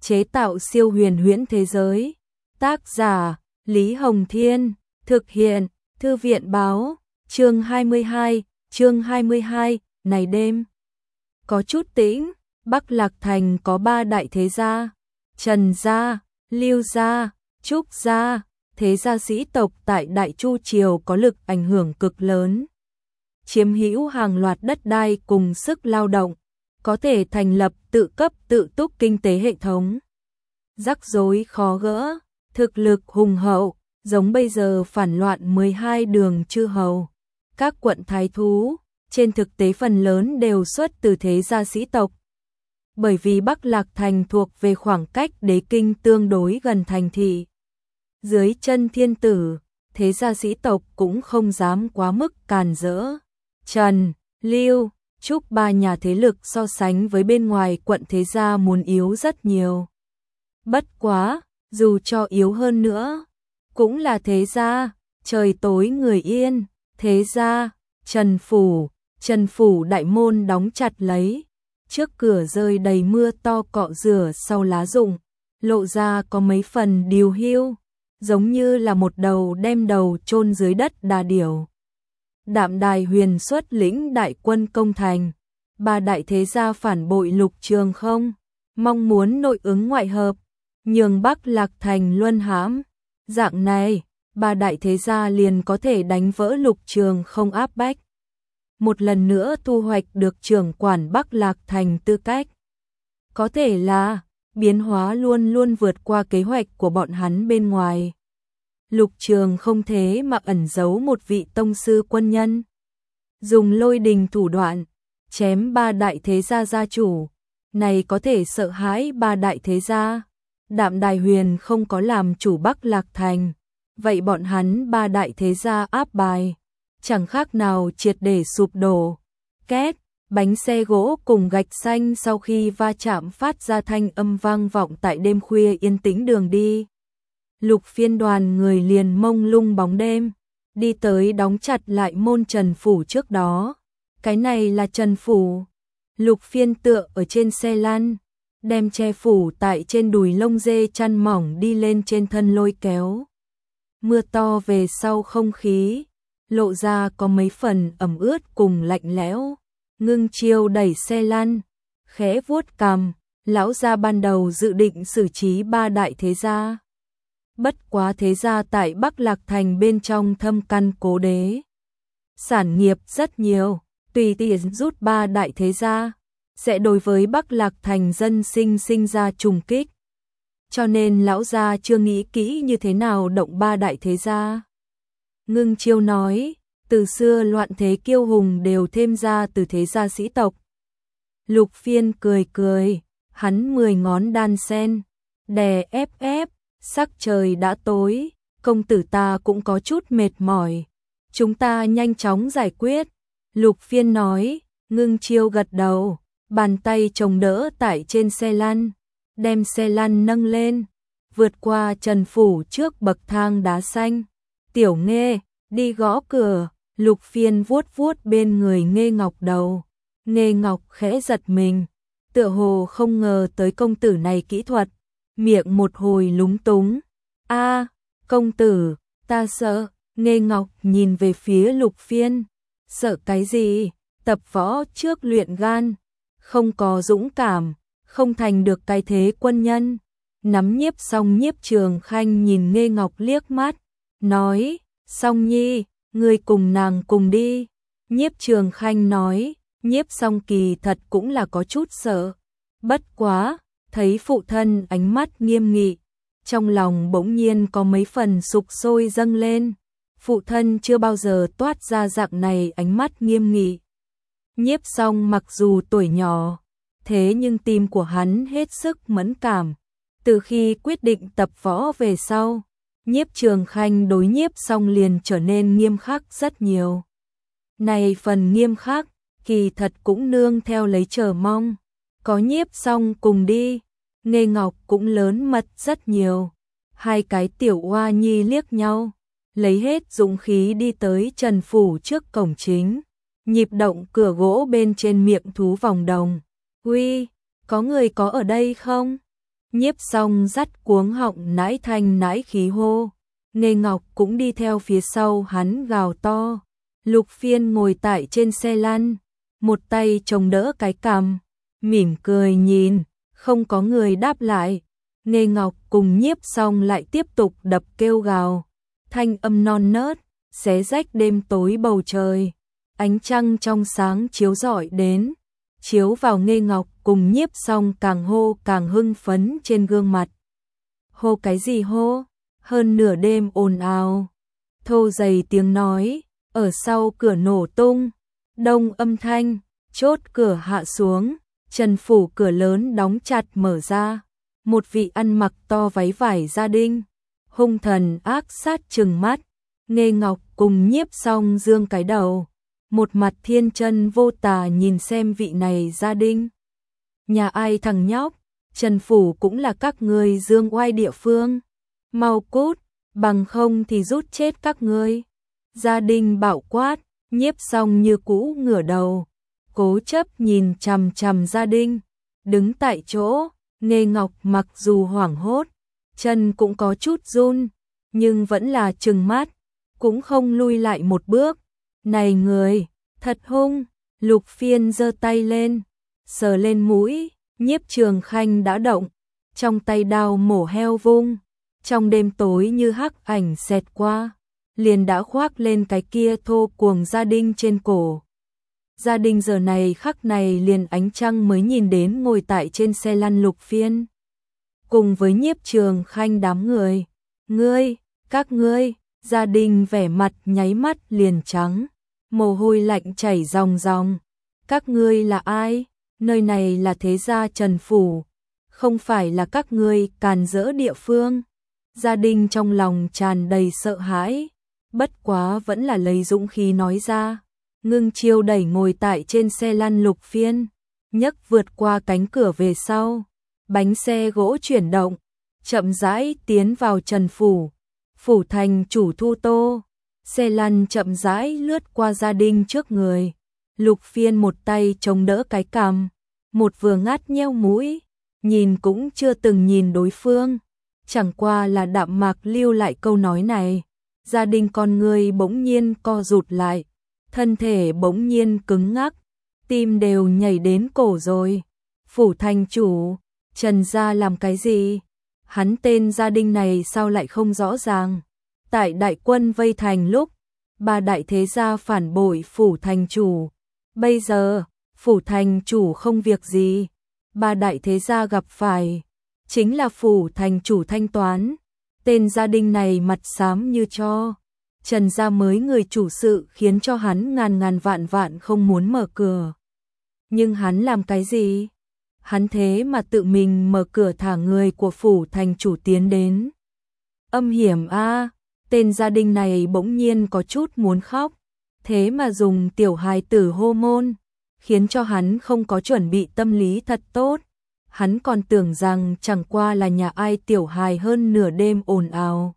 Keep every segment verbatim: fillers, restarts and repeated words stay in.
chế tạo siêu huyền huyễn thế giới. Tác giả Lý Hồng Thiên, thực hiện Thư viện Báo. Chương hai mươi hai, chương hai mươi hai, này đêm có chút tĩnh, Bắc Lạc Thành có ba đại thế gia, Trần gia, Lưu gia, Trúc gia, thế gia sĩ tộc tại Đại Chu triều có lực ảnh hưởng cực lớn, chiếm hữu hàng loạt đất đai cùng sức lao động, có thể thành lập tự cấp tự túc kinh tế hệ thống. Rắc rối khó gỡ, thực lực hùng hậu, giống bây giờ phản loạn mười hai đường chư hầu. Các quận thái thú, trên thực tế phần lớn đều xuất từ thế gia sĩ tộc. Bởi vì Bắc Lạc Thành thuộc về khoảng cách đế kinh tương đối gần thành thị. Dưới chân thiên tử, thế gia sĩ tộc cũng không dám quá mức càn rỡ. Trần, Lưu, Trúc ba nhà thế lực so sánh với bên ngoài quận thế gia muốn yếu rất nhiều. Bất quá, dù cho yếu hơn nữa, cũng là thế gia, trời tối người yên, thế gia, Trần Phủ, Trần Phủ đại môn đóng chặt lấy, trước cửa rơi đầy mưa to cọ rửa sau lá rụng, lộ ra có mấy phần điều hưu, giống như là một đầu đem đầu chôn dưới đất đà điểu. Đạm Đài Huyền xuất lĩnh đại quân công thành, ba đại thế gia phản bội Lục Trường Không, mong muốn nội ứng ngoại hợp, nhường Bắc Lạc Thành luân hãm. Dạng này, ba đại thế gia liền có thể đánh vỡ Lục Trường Không áp bách. Một lần nữa thu hoạch được trưởng quản Bắc Lạc Thành tư cách. Có thể là, biến hóa luôn luôn vượt qua kế hoạch của bọn hắn bên ngoài. Lục Trường Không thế mà ẩn giấu một vị tông sư quân nhân. Dùng lôi đình thủ đoạn, chém ba đại thế gia gia chủ. Này có thể sợ hãi ba đại thế gia. Đạm Đài Huyền không có làm chủ Bắc Lạc Thành. Vậy bọn hắn ba đại thế gia áp bài. Chẳng khác nào triệt để sụp đổ. Két, bánh xe gỗ cùng gạch xanh sau khi va chạm phát ra thanh âm vang vọng tại đêm khuya yên tĩnh đường đi. Lục Phiên đoàn người liền mông lung bóng đêm, đi tới đóng chặt lại môn Trần Phủ trước đó. Cái này là Trần Phủ. Lục Phiên tựa ở trên xe lăn, đem che phủ tại trên đùi lông dê chăn mỏng đi lên trên thân lôi kéo. Mưa to về sau không khí, lộ ra có mấy phần ẩm ướt cùng lạnh lẽo. Ngưng Chiêu đẩy xe lăn, khẽ vuốt cằm, lão gia ban đầu dự định xử trí ba đại thế gia. Bất quá thế gia tại Bắc Lạc Thành bên trong thâm căn cố đế. Sản nghiệp rất nhiều, tùy tiện rút ba đại thế gia, sẽ đối với Bắc Lạc Thành dân sinh sinh ra trùng kích. Cho nên lão gia chưa nghĩ kỹ như thế nào động ba đại thế gia. Ngưng Chiêu nói, từ xưa loạn thế kiêu hùng đều thêm ra từ thế gia sĩ tộc. Lục Phiên cười cười, hắn mười ngón đan sen, đè ép ép, sắc trời đã tối, công tử ta cũng có chút mệt mỏi. Chúng ta nhanh chóng giải quyết. Lục Phiên nói, Ngưng Chiêu gật đầu, bàn tay chồng đỡ tại trên xe lăn, đem xe lăn nâng lên, vượt qua Trần Phủ trước bậc thang đá xanh. Tiểu Nghê, đi gõ cửa. Lục Phiên vuốt vuốt bên người Nghê Ngọc đầu. Nghê Ngọc khẽ giật mình, tựa hồ không ngờ tới công tử này kỹ thuật, miệng một hồi lúng túng. A, công tử, ta sợ. Nghê Ngọc nhìn về phía Lục Phiên, sợ cái gì? Tập võ trước luyện gan, không có dũng cảm, không thành được cái thế quân nhân. Nắm nhiếp xong Nhiếp Trường Khanh nhìn Nghê Ngọc liếc mắt, nói, Song Nhi, ngươi cùng nàng cùng đi. Nhiếp Trường Khanh nói, Nhiếp Song kỳ thật cũng là có chút sợ. Bất quá, thấy phụ thân ánh mắt nghiêm nghị, trong lòng bỗng nhiên có mấy phần sục sôi dâng lên. Phụ thân chưa bao giờ toát ra dạng này ánh mắt nghiêm nghị. Nhiếp Song mặc dù tuổi nhỏ, thế nhưng tim của hắn hết sức mẫn cảm. Từ khi quyết định tập võ về sau, Nhiếp Trường Khanh đối Nhiếp Song liền trở nên nghiêm khắc rất nhiều. Này phần nghiêm khắc, kỳ thật cũng nương theo lấy chờ mong. Có Nhiếp Song cùng đi, Nghê Ngọc cũng lớn mật rất nhiều. Hai cái tiểu oa nhi liếc nhau, lấy hết dũng khí đi tới Trần Phủ trước cổng chính. Nhịp động cửa gỗ bên trên miệng thú vòng đồng. Uy, có người có ở đây không? Nhiếp Song dắt cuống họng nãi thanh nãi khí hô. Nghê Ngọc cũng đi theo phía sau hắn gào to. Lục Phiên ngồi tại trên xe lăn, một tay chống đỡ cái cằm, mỉm cười nhìn, không có người đáp lại. Nghê Ngọc cùng Nhiếp Song lại tiếp tục đập kêu gào, thanh âm non nớt, xé rách đêm tối bầu trời. Ánh trăng trong sáng chiếu rọi đến, chiếu vào Nghê Ngọc cùng Nhiếp Song càng hô càng hưng phấn trên gương mặt. Hô cái gì hô? Hơn nửa đêm ồn ào, thô dày tiếng nói, ở sau cửa nổ tung, đông âm thanh, chốt cửa hạ xuống, trần phủ cửa lớn đóng chặt mở ra, một vị ăn mặc to váy vải gia đình, hung thần ác sát trừng mắt. Nghê Ngọc cùng Nhiếp Song dương cái đầu, một mặt thiên chân vô tà nhìn xem vị này gia đình. Nhà ai thằng nhóc, Trần phủ cũng là các ngươi dương oai địa phương. Mau cút, bằng không thì rút chết các ngươi. Gia đình bạo quát, Nhiếp Song như cũ ngửa đầu, cố chấp nhìn chằm chằm gia đình, đứng tại chỗ. Nghê Ngọc mặc dù hoảng hốt, chân cũng có chút run, nhưng vẫn là trừng mắt, cũng không lui lại một bước. Này người, thật hung. Lục Phiên giơ tay lên, sờ lên mũi. Nhiếp Trường Khanh đã động, trong tay đao mổ heo vung, trong đêm tối như hắc ảnh xẹt qua, liền đã khoác lên cái kia thô cuồng gia đình trên cổ. Gia đình giờ này khắc này liền ánh trăng mới nhìn đến ngồi tại trên xe lăn Lục Phiên, cùng với Nhiếp Trường Khanh đám người. Ngươi, các ngươi, gia đình vẻ mặt nháy mắt liền trắng, mồ hôi lạnh chảy ròng ròng. Các ngươi là ai? Nơi này là thế gia Trần phủ, không phải là các ngươi càn rỡ địa phương. Gia đình trong lòng tràn đầy sợ hãi, bất quá vẫn là lấy dũng khí nói ra. Ngưng Chiêu đẩy ngồi tại trên xe lăn Lục Phiên, nhấc vượt qua cánh cửa về sau, bánh xe gỗ chuyển động, chậm rãi tiến vào Trần phủ. Phủ thành chủ Thu Tô, xe lăn chậm rãi lướt qua gia đình trước người. Lục Phiên một tay chống đỡ cái cằm, một vừa ngắt nheo mũi, nhìn cũng chưa từng nhìn đối phương, chẳng qua là đạm mạc lưu lại câu nói này. Gia đình con người bỗng nhiên co rụt lại, thân thể bỗng nhiên cứng ngắc, tim đều nhảy đến cổ rồi. Phủ thành chủ, Trần gia làm cái gì? Hắn tên gia đình này sao lại không rõ ràng? Tại đại quân vây thành lúc, ba đại thế gia phản bội phủ thành chủ. Bây giờ, phủ thành chủ không việc gì, ba đại thế gia gặp phải, chính là phủ thành chủ thanh toán. Tên gia đình này mặt xám như tro. Trần gia mới người chủ sự khiến cho hắn ngàn ngàn vạn vạn không muốn mở cửa. Nhưng hắn làm cái gì? Hắn thế mà tự mình mở cửa thả người của phủ thành chủ tiến đến. Âm hiểm a, tên gia đình này bỗng nhiên có chút muốn khóc, thế mà dùng tiểu hài tử hô môn, khiến cho hắn không có chuẩn bị tâm lý thật tốt. Hắn còn tưởng rằng chẳng qua là nhà ai tiểu hài hơn nửa đêm ồn ào.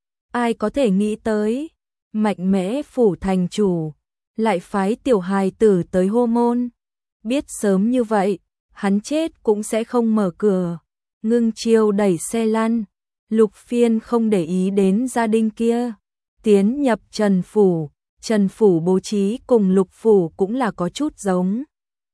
Ai có thể nghĩ tới, mạnh mẽ phủ thành chủ lại phái tiểu hài tử tới hô môn. Biết sớm như vậy, hắn chết cũng sẽ không mở cửa. Ngưng Chiêu đẩy xe lăn, Lục Phiên không để ý đến gia đình kia, tiến nhập Trần phủ. Trần phủ bố trí cùng Lục phủ cũng là có chút giống,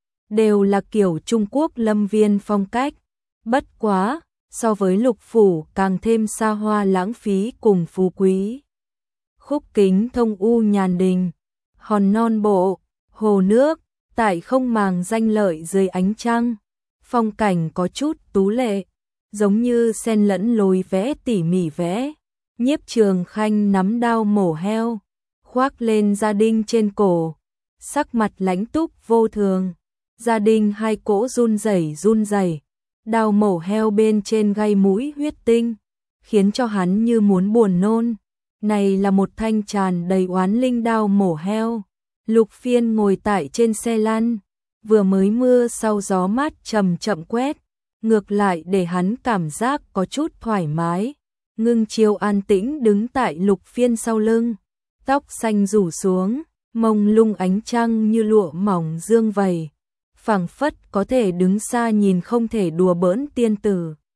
đều là kiểu Trung Quốc lâm viên phong cách, bất quá so với Lục phủ càng thêm xa hoa lãng phí cùng phú quý. Khúc kính thông u nhàn đình, hòn non bộ, hồ nước, tại không màng danh lợi dưới ánh trăng, phong cảnh có chút tú lệ, giống như xen lẫn lối vẽ tỉ mỉ vẽ. Nhiếp Trường Khanh nắm đao mổ heo, khoác lên gia đình trên cổ, sắc mặt lãnh túc vô thường. Gia đình hai cỗ run rẩy run rẩy, đao mổ heo bên trên gai mũi huyết tinh, khiến cho hắn như muốn buồn nôn. Này là một thanh tràn đầy oán linh đao mổ heo. Lục Phiên ngồi tại trên xe lăn, vừa mới mưa sau gió mát chậm chậm quét, ngược lại để hắn cảm giác có chút thoải mái. Ngưng Chiêu an tĩnh đứng tại Lục Phiên sau lưng, tóc xanh rủ xuống, mông lung ánh trăng như lụa mỏng dương vầy, phảng phất có thể đứng xa nhìn không thể đùa bỡn tiên tử.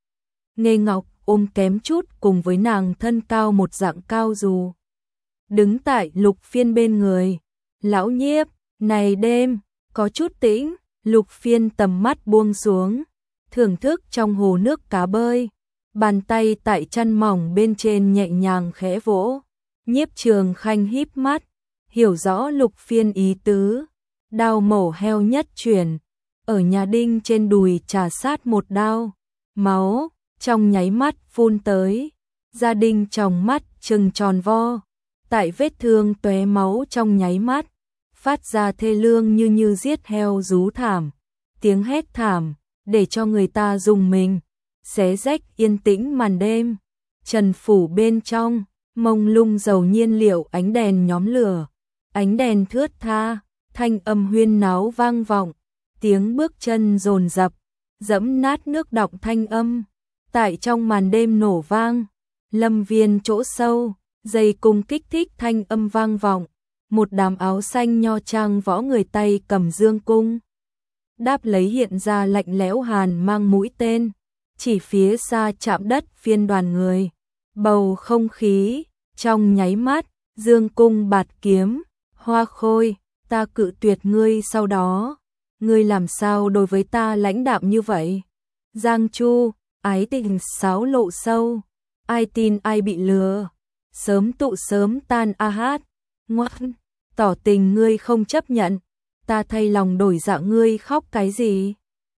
Nghê Ngọc ôm kém chút cùng với nàng thân cao một dạng cao dù. Đứng tại Lục Phiên bên người. Lão Nhiếp, này đêm, có chút tĩnh, Lục Phiên tầm mắt buông xuống, thưởng thức trong hồ nước cá bơi. Bàn tay tại chăn mỏng bên trên nhẹ nhàng khẽ vỗ. Nhiếp Trường Khanh híp mắt, hiểu rõ Lục Phiên ý tứ. Đao mổ heo nhất chuyển, ở nhà đinh trên đùi chà sát một đao. Máu, trong nháy mắt phun tới. Gia Đình trong mắt trừng tròn vo. Tại vết thương tóe máu trong nháy mắt, phát ra thê lương như như giết heo rú thảm. Tiếng hét thảm, để cho người ta rùng mình. Xé rách yên tĩnh màn đêm. Trần phủ bên trong, mông lung dầu nhiên liệu ánh đèn nhóm lửa. Ánh đèn thướt tha, thanh âm huyên náo vang vọng. Tiếng bước chân dồn dập, dẫm nát nước đọng thanh âm. Tại trong màn đêm nổ vang, lâm viên chỗ sâu, dây cung kích thích thanh âm vang vọng. Một đám áo xanh nho trang võ người tay cầm dương cung. Đáp lấy hiện ra lạnh lẽo hàn mang mũi tên. Chỉ phía xa chạm đất phiên đoàn người. Bầu không khí, trong nháy mắt, dương cung bạt kiếm. Hoa Khôi, ta cự tuyệt ngươi sau đó. Ngươi làm sao đối với ta lãnh đạm như vậy? Giang Chu, ái tình sáo lộ sâu. Ai tin ai bị lừa. Sớm tụ sớm tan a hát. Ngoan, tỏ tình ngươi không chấp nhận. Ta thay lòng đổi dạ ngươi khóc cái gì?